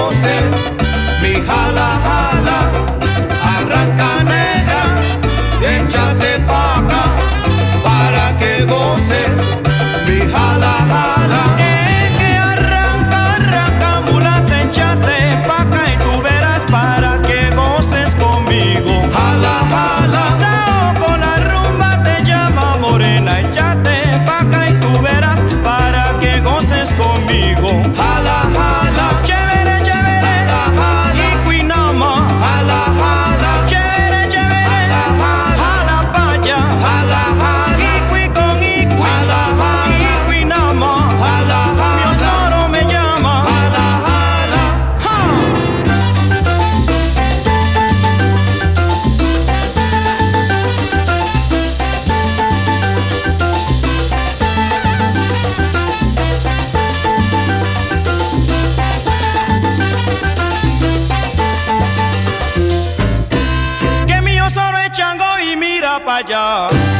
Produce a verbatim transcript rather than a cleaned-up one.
goces. Mi jala, jala, arranca negra, échate pa' acá para que goces. Mi jala, jala. Es que arranca, arranca, mulata, échate pa' acá y tú verás para que goces conmigo. Jala, jala. Sao con la rumba te llama morena, échate pa' acá y tú verás para que goces conmigo. Jala, jala. Chévere, chévere, Jala, jala. y cuinama. Jala, jala. Chévere, chévere, Jala, jala. jala pa' allá. Jala, jala. Iqui con iqui, Jala, jala. iqui nama. Jala, Mi jala. osoro me llama. Jala, jala. ¡Ja! Que mi osoro es chango y mira pa' allá.